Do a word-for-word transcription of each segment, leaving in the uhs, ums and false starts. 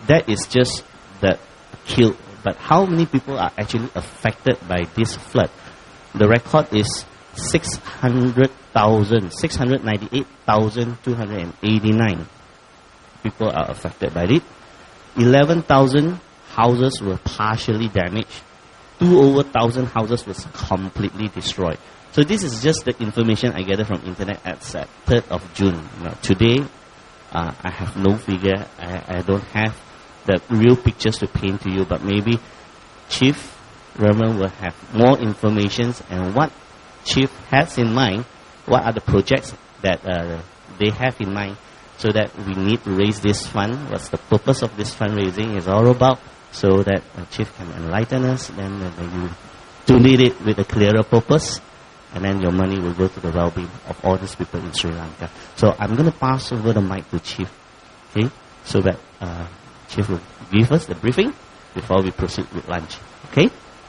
that is just the killed. But how many people are actually affected by this flood? The record is six hundred thousand, six hundred ninety-eight thousand two hundred eighty-nine people are affected by it. eleven thousand houses were partially damaged. Two over thousand houses was completely destroyed. So this is just the information I gathered from internet at third of June. Now today, uh, I have no figure. I, I don't have the real pictures to paint to you, but maybe Chief Raman will have more information and what Chief has in mind, what are the projects that uh, they have in mind, so that we need to raise this fund. What's the purpose of this fundraising is all about, so that uh, Chief can enlighten us, then uh, you donate it with a clearer purpose, and then your money will go to the well-being of all these people in Sri Lanka. So I'm going to pass over the mic to Chief, okay, so that uh, Chief will give us the briefing before we proceed with lunch. Okay?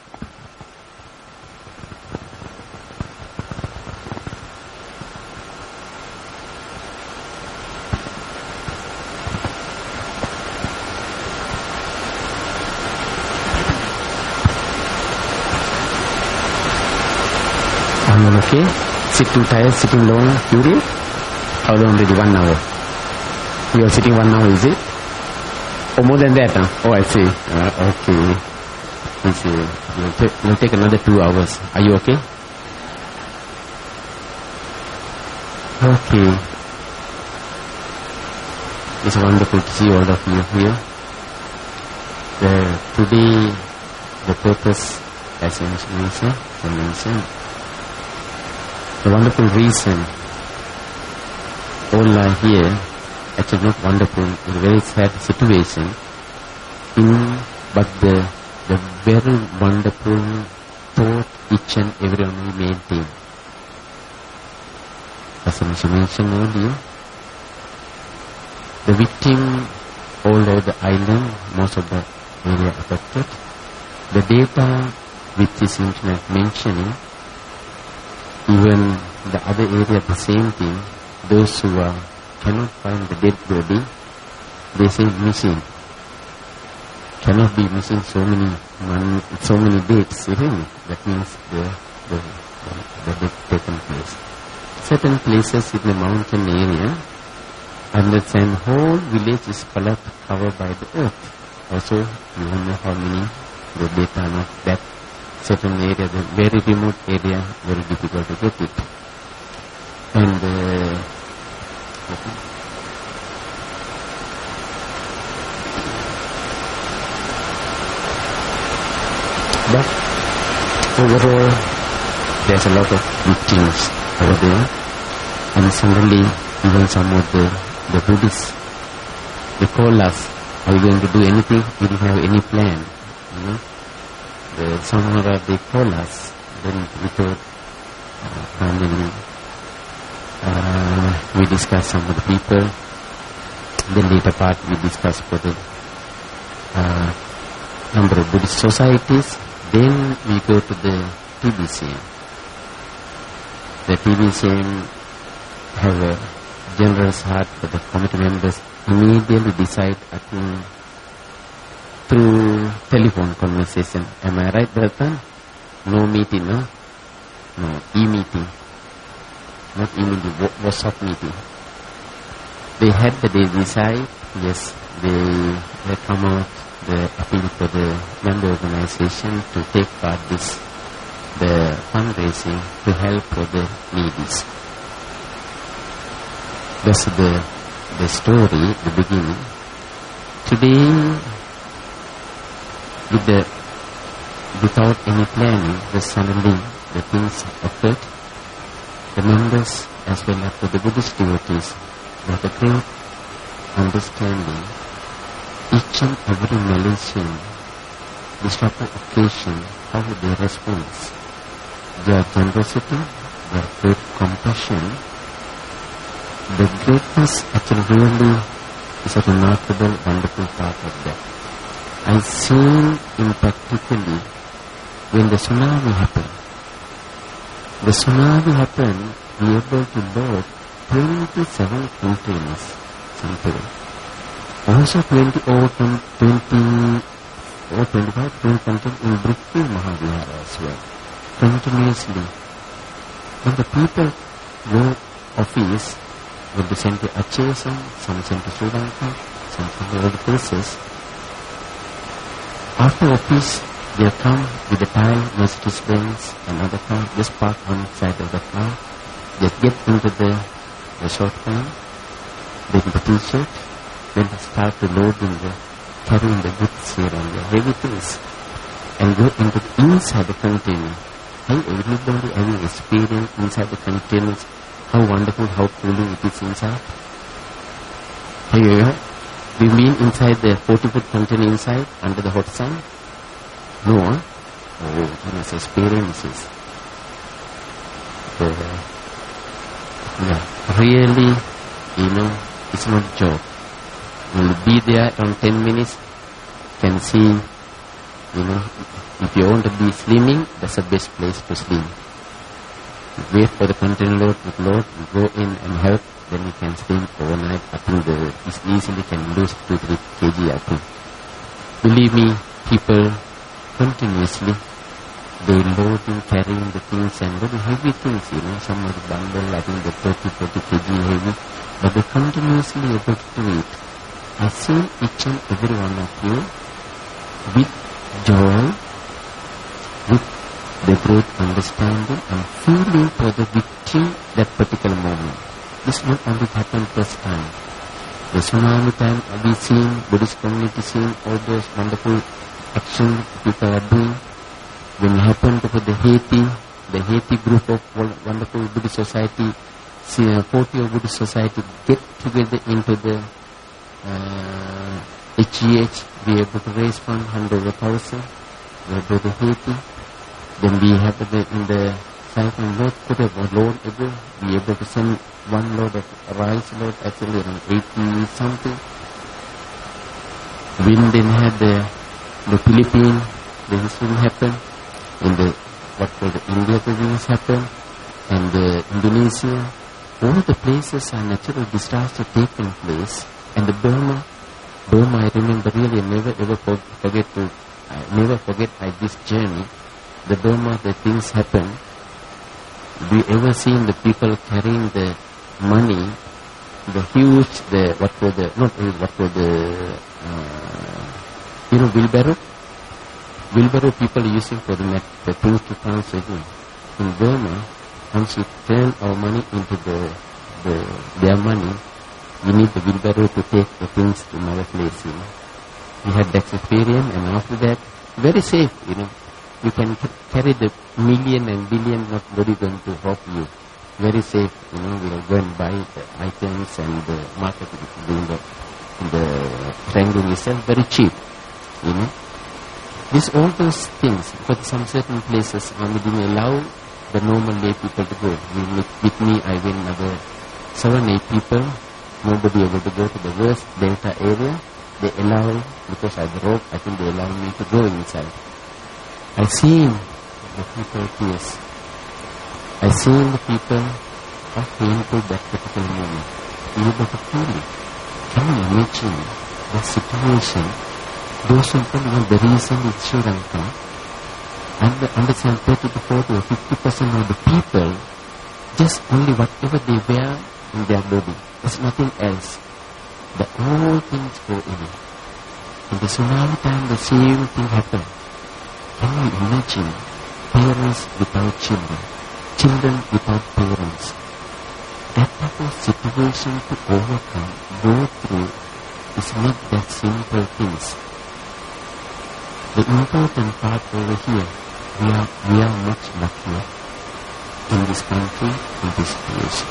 I'm okay. Sitting tired, sitting long, Yuri? How long did you? One hour. You are sitting one hour, is it? Oh, more than that, huh? Oh, I see. Uh, okay. I see. You'll take, you'll take another two hours. Are you okay? Okay. It's wonderful to see all of you here. The, today, the purpose, as I mentioned, I mentioned, the wonderful reason all are here, actually not wonderful, in a very sad situation, in, but the, the very wonderful thought each and every one will maintain. As I mentioned earlier, the victim all over the island, most of the area affected, the data which is internet mentioning, even the other area the same thing, those who are, cannot find the dead body, they say missing. Cannot be missing so many one, so many dates, isn't it? That means the, the, the, the death taken place. Certain places in the mountain area, understand whole village is covered, covered by the earth. Also, you don't know how many, the data are not that certain area, the very remote area, very difficult to get it. And uh, okay. But overall, there's a lot of victims over there, and suddenly even some of the, the Buddhists, they call us, are you going to do anything? We didn't have any plan, you know. The, somehow they call us, then we thought, uh, finally, uh, we discuss some of the people, then later part we discuss for the uh, number of Buddhist societies, then we go to the T B C M. The T B C M have a generous heart for the committee members, immediately decide, I think, through telephone conversation. Am I right, brother? No meeting, no? No, e-meeting. Not e-meeting, WhatsApp meeting. They had the day decide, yes, they, they come out, the appeal for the member organization to take part this, the fundraising to help for the needies. That's the, the story, the beginning. Today, with the, without any planning, just suddenly the things occurred. The members, as well as the Buddhist devotees, got a great understanding. Each and every Malaysian, this type of occasion, how they respond. Their generosity, their great compassion, the greatness actually really is a remarkable, wonderful part of that. I seen in particularly when the tsunami happened. The tsunami happened, we were able to load twenty-seven containers, something. Also twenty or twenty or twenty-five content in Brickfield Mahavihara as well, continuously. When the people go office, when they send to Aceh, some send to Sri Lanka, some send to other places, after office, they come with the tile, Mercedes Benz and other car, just park on side of the car, they get into the, the short pant, then the t-shirt, then they start to load in the, carrying the goods here and there, heavy things, and go into the, inside the container. Have everybody having experience inside the containers, how wonderful, how cooling it is inside? Have you ever? Do you mean inside the forty foot container inside, under the hot sun? No, huh? Oh, goodness, experiences. So, yeah, really, you know, it's not a joke. You'll be there around ten minutes, can see, you know, if you want to be slimming, that's the best place to slim. Wait for the container load to load, go in and help, then you can slim overnight. I think the, easily can lose two to three kilograms, I think. Believe me, people continuously, they loading, carrying the things and very heavy things, you know, some of the bundle, I think the thirty, forty kilograms heavy, but they continuously able to do it. I see each and every one of you with joy, with the great understanding and feeling for the victim that particular moment. This not only happened first time. The tsunami time we seen, Buddhist community seeing all those wonderful actions people are doing. When it happened for the Haiti, the Haiti group of wonderful Buddhist society, see, forty of Buddhist society get together into the uh, H G H, be able to raise funds, hundred of thousand, we go to Haiti. Then we have to be in the cycling load, put a load able, be able to send one load of rice load, actually around eighty something. We then had the, the Philippines, the incident happened, in the, what called the India province happened, and the Indonesia, all the places are natural disaster taking place, and the Burma, Burma I remember really, I never ever forget to, I never forget I, this journey. The Burma, the things happen. We ever seen the people carrying the money, the huge, the what for the not what for the uh, you know wheelbarrow, wheelbarrow people using for the net, the things to translate in. In Burma, once you turn our money into the the their money, we need the wheelbarrow to take the things to another place. You know, we had that experience, and after that, very safe. You know. You can carry the million and billion, nobody going to help you. Very safe, you know, we'll go and buy the items and the market doing the, the triangle itself, very cheap, you know. These all those things, but some certain places only didn't allow the normal lay people to go. With, with me, I went another seven, eight people, nobody able to go to the worst delta area. They allow, because I broke, I think they allow me to go inside. I seen the people tears. I seen the people how painful that particular moment. You able to feel it. Can you imagine the situation? Those people, you know, the reason in Sri Lanka, and the understand thirty to forty or fifty percent of the people, just only whatever they wear in their body. There's nothing else. The all things go in. In the tsunami time, the same thing happened. Can you imagine parents without children, children without parents? That type of situation to overcome, go through, is not that simple things. The important part over here, we are, we are much luckier in this country, in this place.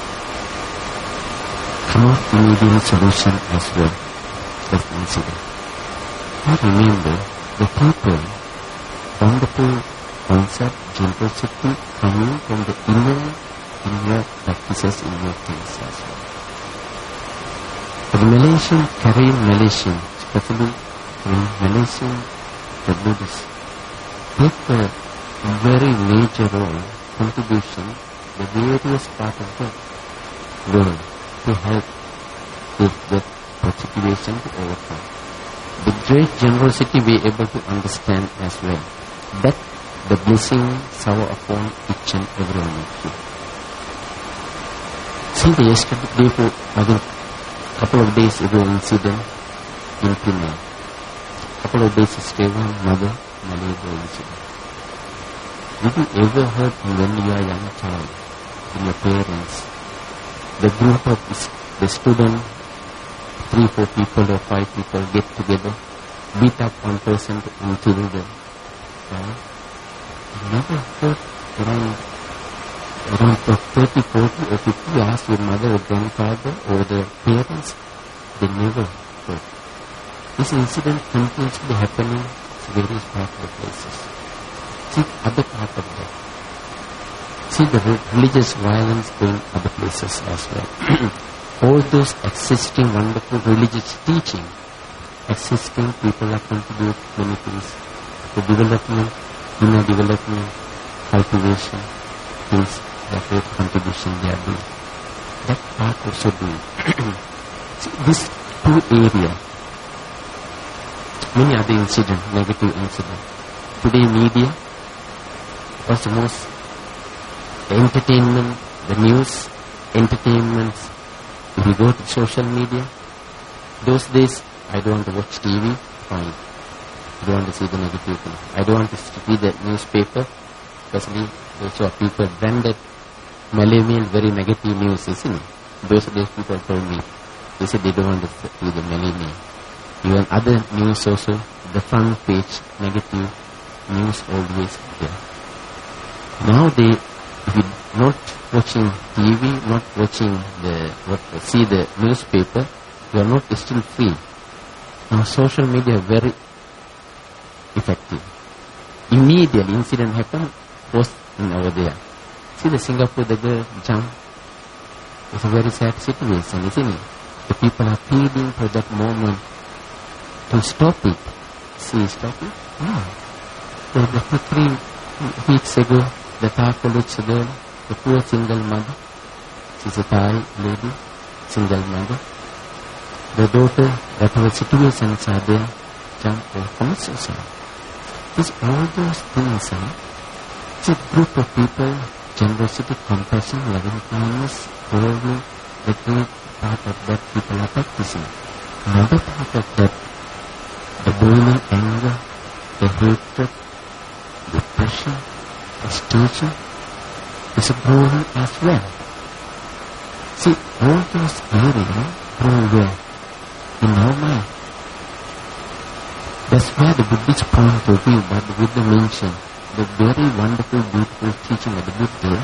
Come up immediate solution as well. Let's consider. I remember the people, wonderful concept, generosity coming from the inner, inner practices, inner things as well. For the Malaysian, Korean Malaysian, especially in Malaysian, the Buddhists, take a very major role, contribution, the various parts of the world to help with the difficult situation to overcome. The great generosity we are able to understand as well, that the blessing shower upon each and every one of you. See the yesterday, day for, I think, couple of days ago incident in Penang. Couple of days ago, mother, Malaysia incident. Did you ever heard when you are a young child, in your parents, the group of the student, three, four people or five people get together, beat up one person until the, uh, you never heard around, around thirty, forty or fifty, you ask your mother or grandfather or the parents, they never heard. This incident continuously happening in various parts of the places. See other part of that. See the religious violence going other places as well. All those existing wonderful religious teaching, existing people are contribute many things to development, inner development, cultivation, things that great contribution they are doing. That part also doing. See these two areas, many other incidents, negative incidents. Today media was the most, the entertainment, the news, entertainment. If you go to social media, those days I don't want to watch T V, fine. I don't want to see the negative thing. I don't want to see the newspaper, especially those are people branded Malay meal, very negative news, isn't it? Those days people told me, they said they don't want to see the Malay meal. Even other news also, the front page, negative news always there. Now they, if you not watching T V, not watching the, what, see the newspaper, you are not still free. Now social media very effective. Immediately incident happened, post in over there. See the Singapore, the girl jump. It's a very sad situation, isn't it? The people are pleading for that moment to stop it. See, stop it? No. So the three weeks ago, the Thai college girl, the poor single mother, she's a Thai lady, single mother. The daughter, whatever situations are there, jump or commit suicide. It's all those things, huh? It's a group of people, generosity, compassion, loving kindness, probably the great part of that people are practicing. Another part of that, the boiling anger, the hatred, depression, frustration, is a growing as well. See, all those areas grow well in our mind. That's where the Buddhist point of view, but the Buddha mentioned the very wonderful, beautiful teaching of the Buddha.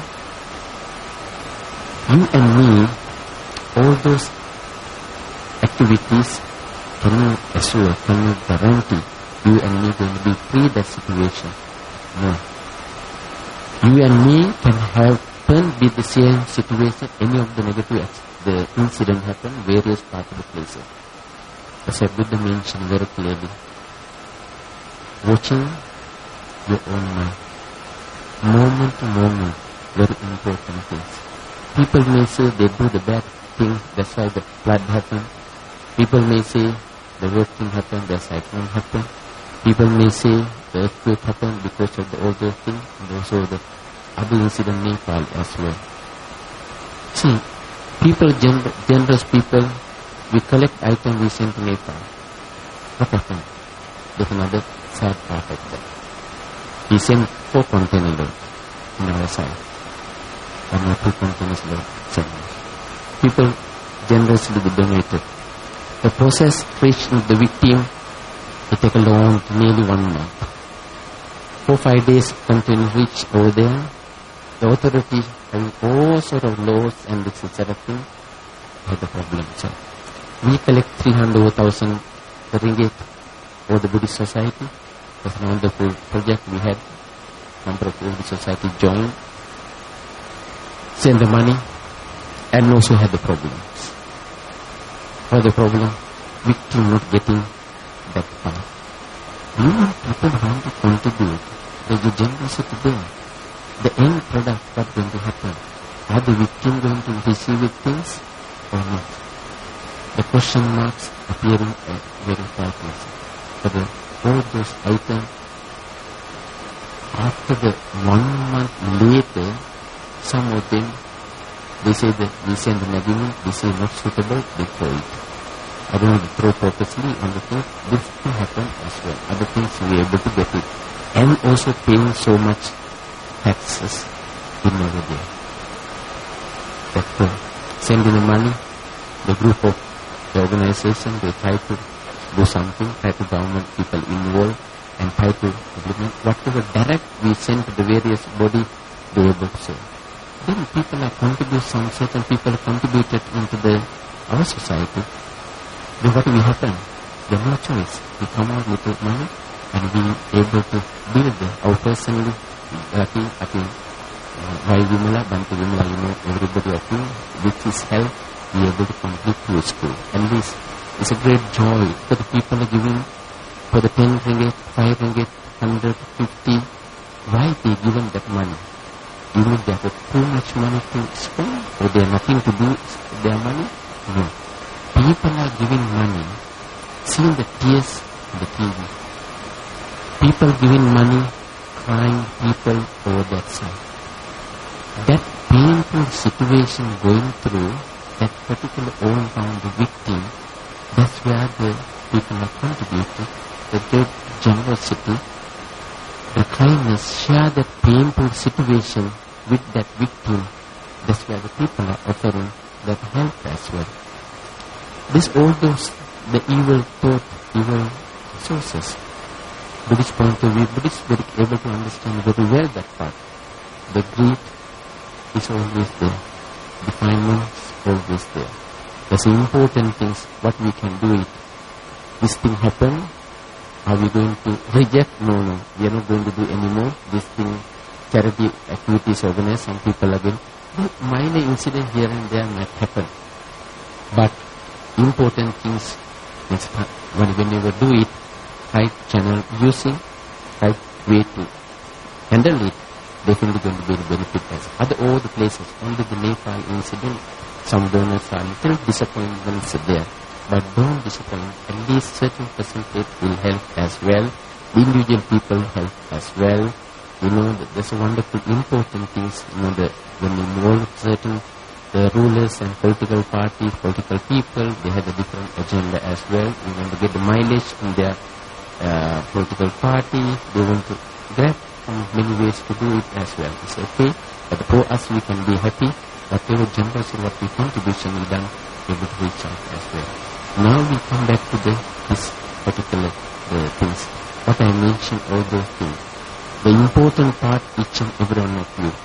You and me, all those activities, can you assure, can you guarantee you and me going to be free that situation? No. You and me can have turn with the same situation, any of the negative, the incident happen, various parts of the places. As a Buddha mentioned very clearly, watching your own mind, moment to moment, very important things. People may say they do the bad thing, that's why the flood happened. People may say the worst thing happened, the cyclone happened. People may say the earthquake happened because of the, all those things, and also the other incident in Nepal as well. See, people, gener generous people, we collect items we send to Nepal. What happened? There's another sad part of that. We sent four container loads on our side. One or two containers load sent. People generously donated. The process reached the victim, it took a long, nearly one month. Four, five days container reached over there. The authorities having all sort of laws and this sort of thing had the problem. So we collect three hundred thousand ringgit for the Buddhist Society. That's a wonderful project we had. Number of Buddhist Society joined, send the money, and also had the problems. What the problem? Victim not getting that part. You want people want to contribute. There's a generosity there. The end product, what's going to happen? Are the victim going to receive it things or not? the question marks appearing at very brightness. But the, all those items, after the one month later, some of them, they say that we send an agreement, they say not suitable, they throw it. I don't want to throw purposely on the thing. This can happen as well. Other things we are able to get it. And also paying so much taxes in over there. That uh, sending the money, the group of the organization, they try to do something, try to government people involved and try to implement whatever direct we send to the various body, they are able to say. Then people are contributed, some certain people are contributed into the our society. Then what will happen? There's no choice. We come out with the money and we are able to build the, our personally, I think, I think, Vai Vimala, Bante Vimala, you know, everybody I think, with his help, we are able to complete to school. And this is a great joy that the people are giving for the ten ringgit, five ringgit, hundred, fifty. Why they given that money? You mean they have too much money to spend, or they have nothing to do with their money? No. People are giving money, seeing the tears on the T V. People giving money, crying people over that side. That painful situation going through, that particular all around the victim, that's where the people are contributing, the great generosity, the kindness, share that painful situation with that victim. That's where the people are offering that help as well. This all those, the evil thought, evil sources. Buddhist point of view, Buddhists very able to understand very well that part. The greed is always there. Defilement is always there. There's important things, what we can do it. This thing happened, are we going to reject? No, no, we are not going to do anymore. This thing, charity activities organized, some people again. Minor incident here and there might happen. But important things, when whenever do it, right channel using, right way to handle it, definitely going to be a benefit as other all the places. Only the Nepal incident, some donors are little disappointments there, but don't disappoint. At least certain percentage will help as well. Individual people help as well. You know, there's a wonderful important things. You know, the when you involve certain the rulers and political parties, political people, they have a different agenda as well. They want to get the mileage from their uh, political party. They want to grab from many ways to do it as well. It's okay, but for us we can be happy. Whatever generosity, what we contribution we done, we will reach out as well. Now we come back to the this particular uh, things. What I mentioned, all those things. The important part, each and every one of you.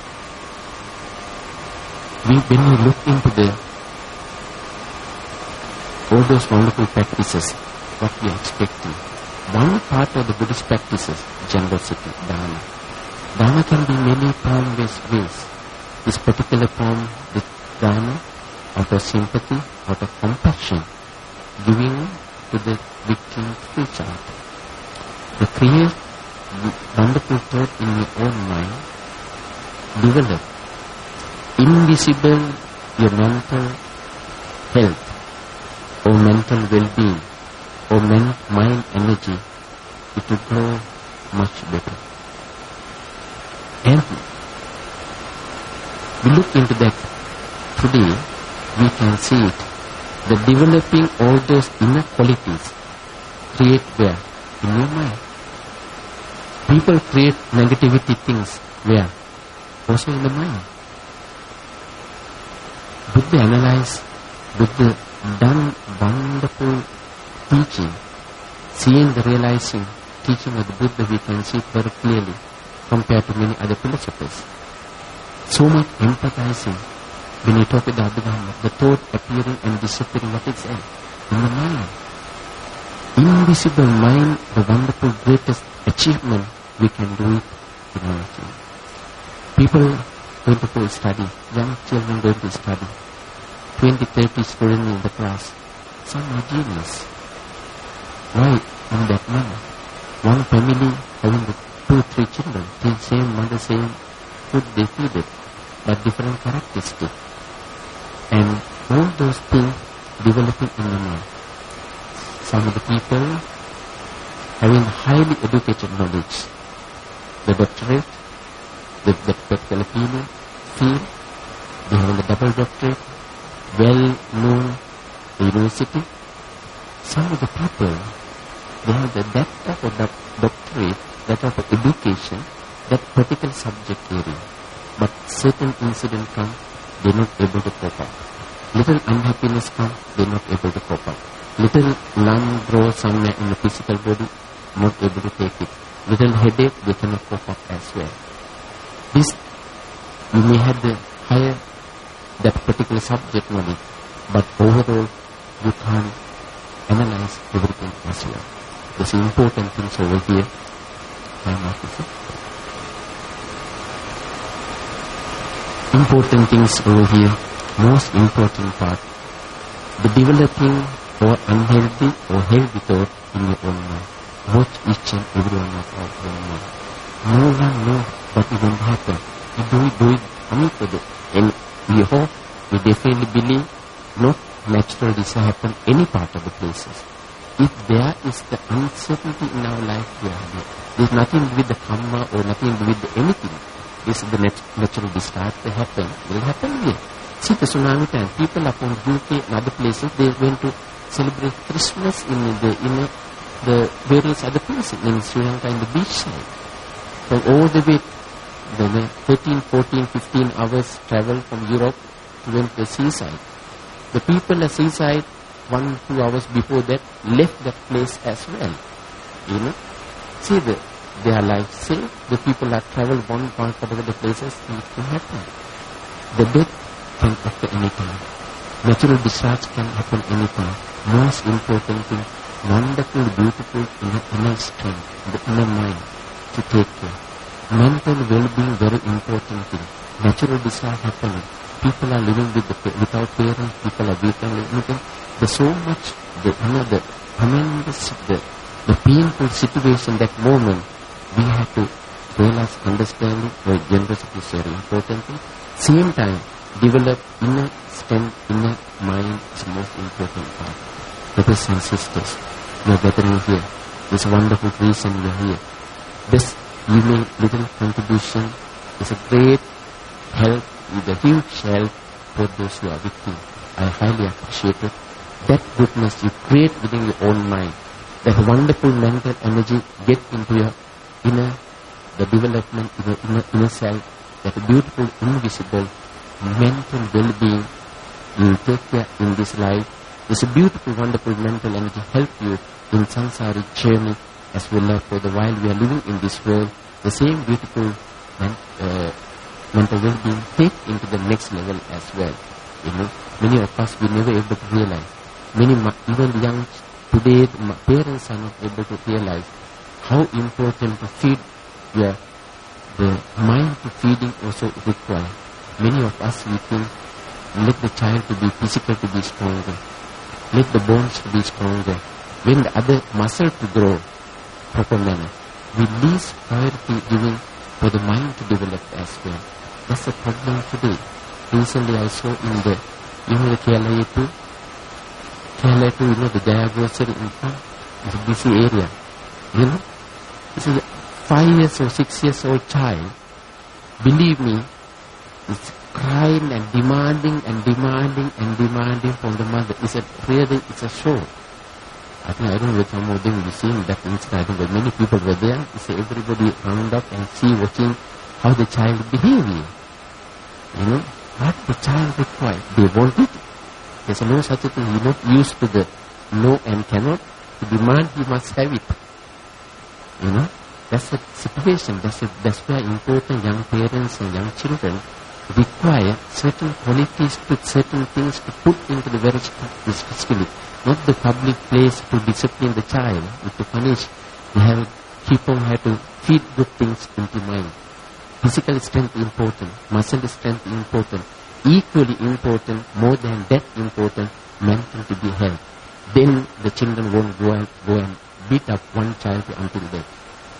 We, when we look into the all those wonderful practices, what we are expecting. One part of the Buddhist practices, generosity, dana. Dana can be many form ways. This particular form, the dana, out of sympathy, out of compassion, giving to the victim free child. To create wonderful thought in your own mind, develop invisible your mental health or mental well-being or men, mind energy, it will grow much better. And we look into that today, we can see it. The developing all those inner qualities create where? In your mind. People create negativity things where? Also in the mind. Buddha analyze, Buddha done wonderful teaching, seeing the realizing, teaching of the Buddha we can see very clearly compared to many other philosophers. So much empathizing when you talk with the Abhidhamma, the thought appearing and disappearing, what is it? In the mind. Invisible mind, the wonderful greatest achievement we can do it in our life. People going to go study, young children going to study, twenty, thirty students in the class, some are genius. Why in that manner? One family having the two, three children, the same mother, same food they feed it, but different characteristics. And all those things developing in the mind. Some of the people having highly educated knowledge, the doctorate, the, the particular field, field, they have a double doctorate, well-known university. Some of the people, they have the depth of a doctorate, that of education, that particular subject area. But certain incident come, they are not able to cope up. Little unhappiness come, they are not able to cope up. Little lump grows somewhere in the physical body, not able to take it. Little headache, they cannot cope up as well. This, you may have the higher, that particular subject knowledge, but overall, you can't analyze everything as well. There's important things over here. Time officer. Important things over here. Most important part. The developing or unhealthy or healthy thought in your own mind. Watch each and every one of our own mind. No one knows what is going to happen. You do it, do it, amicable. And we hope, we definitely believe, not natural disaster happen any part of the places. If there is the uncertainty in our life, we are there. There's nothing to do with the karma or nothing to do with the anything. This is the nat natural disaster happen. Will happen here. See the tsunami time. People up in U K and other places, they went to celebrate Christmas in the in a, the various other places in Sri Lanka in the beach side. From all the way, the thirteen, fourteen, fifteen hours travel from Europe to went to the seaside. The people at seaside, one, two hours before that, left that place as well. You know, see the their life safe. The people that travel one part of the places, it can happen. The death can occur anytime. Natural disaster can happen anytime. Most important thing, wonderful, beautiful inner, inner strength, the inner mind to take care. Mental well-being, very important thing. Natural disaster happening. People are living with the, without parents. People are weak and anything. There's so much, the, you know, the tremendous, the, the painful situation, that moment, we have to realize, understanding, or generosity is very important thing. Same time, develop inner strength, inner mind is the most important part. Brothers and sisters, you are gathering here. It's a wonderful reason you are here. This, you make little contribution, is a great help, with a huge help for those who are with you. I highly appreciate it. That goodness you create within your own mind, that wonderful mental energy get into your inner, the development in your inner, inner self, that beautiful, invisible, mental well-being you will take care in this life. This beautiful, wonderful mental energy help you in samsaric journey as well as for the while we are living in this world. The same beautiful men, uh, mental well-being take into the next level as well. You know, many of us we never able to realize. Many, even young today, parents are not able to realize how important to feed your the mind to feeding also required. Many of us we think, let the child to be physical to be stronger, let the bones to be stronger. When the other muscle to grow proper manner, we least priority giving for the mind to develop as well. That's the problem today. Recently I saw in the, you know, the Kerala too, Kerala too, you know, the Jaya grocery in front, it's a busy area. You know, it's a five years or six years old child, believe me, is crying and demanding and demanding and demanding from the mother. It's a really, it's a show. I think, I don't know if some of them will be seeing that incident. I think that many people were there. It's everybody round up and see, watching how the child behaving. You know, what the child requires. They want it. There's no such a thing. You're not used to the no and cannot. To demand, you must have it. You know, that's the situation. That's, a, that's why important young parents and young children require certain qualities, to certain things to put into the very physically. Not the public place to discipline the child, or to punish. They have people have to feed good things into mind. Physical strength important, muscle strength important, equally important, more than that important, mental to be held. Then the children won't go and go and beat up one child until death.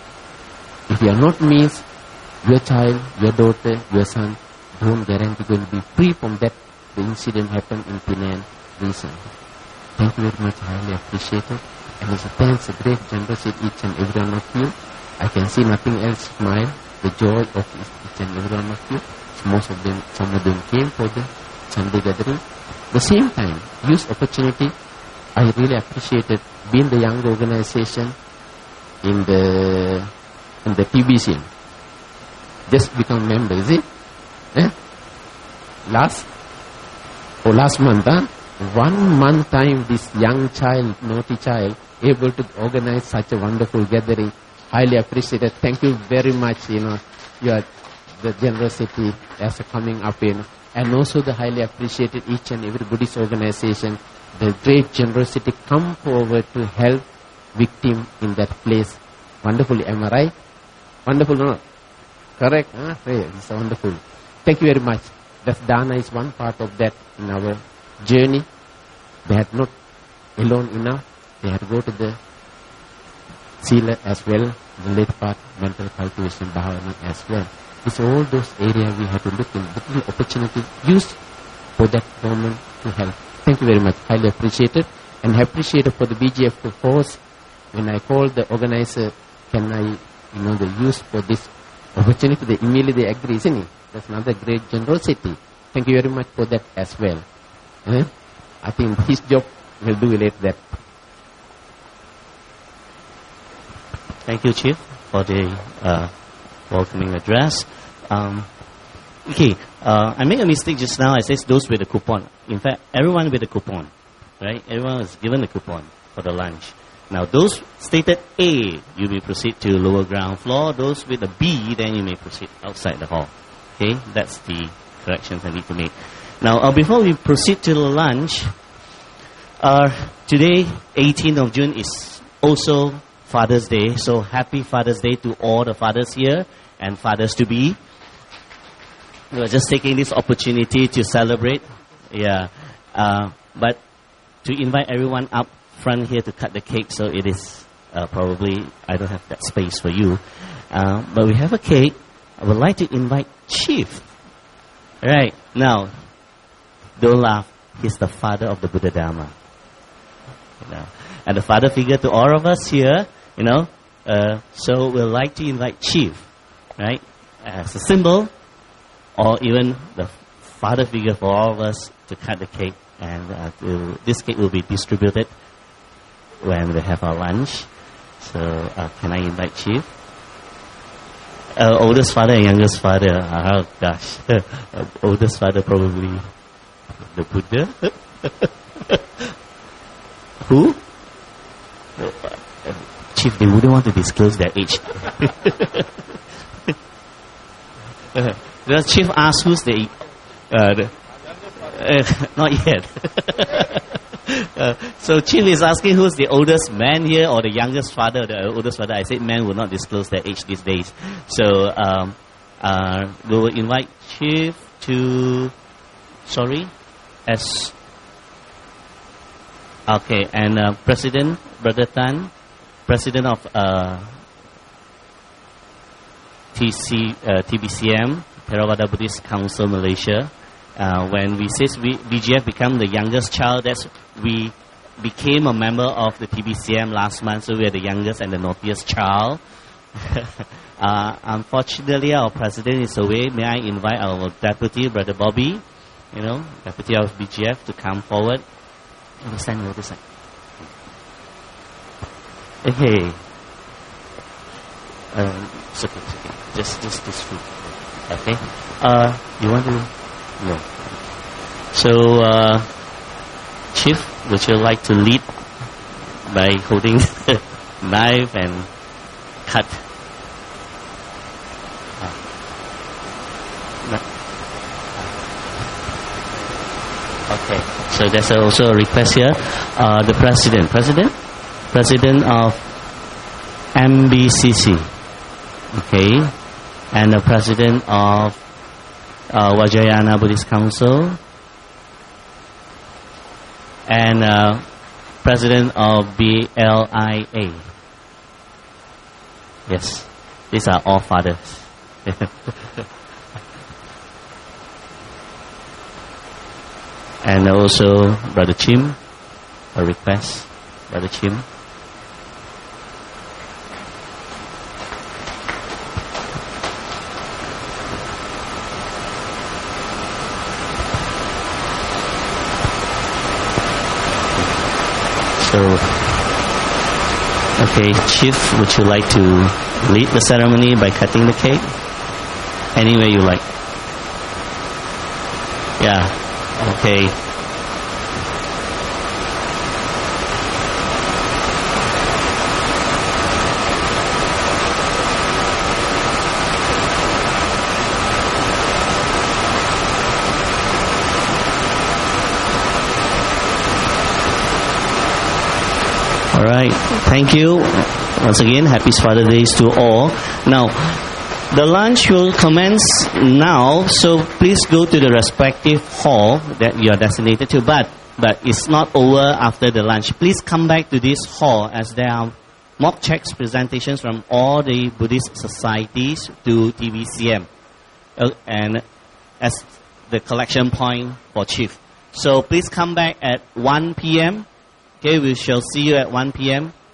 If you are not means, your child, your daughter, your son, don't guarantee going to be free from that. The incident happened in Penang recently. Thank you very much, highly appreciated. And it's a thanks, a great generosity each and every one of you. I can see nothing else smile, the joy of each and every one of you. So most of them, some of them came for the Sunday gathering. The same time, use opportunity. I really appreciated being the young organization in the in the T B C M. Just become member, is it? Eh? Last or last month, huh? One month time, this young child, naughty child, able to organize such a wonderful gathering. Highly appreciated. Thank you very much. You know, your the generosity as a coming up in, and also the highly appreciated each and every Buddhist organization. The great generosity come forward to help victim in that place. Wonderful, am I right? Wonderful, no? Correct? Huh? Yeah, it's wonderful. Thank you very much. That dana is one part of that in our journey. They had not alone enough. They had to go to the sila as well, the late part, mental cultivation, bhavana as well. It's all those areas we have to look in, little opportunity used for that moment to help. Thank you very much. Highly appreciated. And appreciated for the B G F to force. When I called the organizer, can I, you know, the use for this opportunity, they immediately agree, isn't it? That's another great generosity. Thank you very much for that as well. Eh? I think his job will do relate that. Thank you, Chief, for the uh, welcoming address. Um, okay, uh, I made a mistake just now. I said those with a coupon. In fact, everyone with a coupon, right? Everyone was given a coupon for the lunch. Now, those stated A, you may proceed to lower ground floor. Those with a B, then you may proceed outside the hall. Okay, that's the corrections I need to make. Now, uh, before we proceed to the lunch, uh, today, eighteenth of June, is also Father's Day. So, happy Father's Day to all the fathers here and fathers-to-be. We're just taking this opportunity to celebrate. Yeah, uh, but to invite everyone up front here to cut the cake, so it is uh, probably, I don't have that space for you. Uh, but we have a cake. I would like to invite Chief. Right, now, don't laugh. He's the father of the Buddha Dharma. You know, and the father figure to all of us here, you know. Uh, so we'd like to invite Chief, right, as a symbol, or even the father figure for all of us to cut the cake. And uh, to, this cake will be distributed when we have our lunch. So uh, can I invite Chief? Uh, oldest father and youngest father. Oh gosh, uh, oldest father probably the Buddha. Who? Uh, Chief, they wouldn't want to disclose their age. uh, the Chief asked who's the, uh, the uh, not yet. Uh, so Chief is asking who's the oldest man here or the youngest father. The oldest father, I said men will not disclose their age these days. So um, uh, we will invite Chief to, sorry, as, okay, and uh, President, Brother Tan, President of uh, T C, uh, T B C M, Theravada Buddhist Council Malaysia. Uh, when we say we, B G F become the youngest child, that's we became a member of the T B C M last month, so we are the youngest and the naughtiest child. uh, unfortunately, our president is away. May I invite our deputy, Brother Bobby, you know, deputy of B G F, to come forward. Let me stand over this side. Hey, um, it's okay, it's okay. Just, just this food. Okay. Uh, you want to? No. So, uh, Chief, would you like to lead by holding the knife and cut? Uh, no. Okay. So there's also a request here. Uh, the president, president, president of M B C C, okay, and the president of Uh, Vajrayana Buddhist Council, and uh, President of B L I A. Yes, these are all fathers. And also Brother Chim, a request, Brother Chim? So, okay, Chief, would you like to lead the ceremony by cutting the cake? Any way you like. Yeah, okay. All right, thank you. Once again, happy Father's Day to all. Now, the lunch will commence now, so please go to the respective hall that you are designated to. But, but it's not over after the lunch. Please come back to this hall as there are mock checks presentations from all the Buddhist societies to T V C M, uh, and as the collection point for Chief. So please come back at one p.m. Okay, we shall see you at one p.m.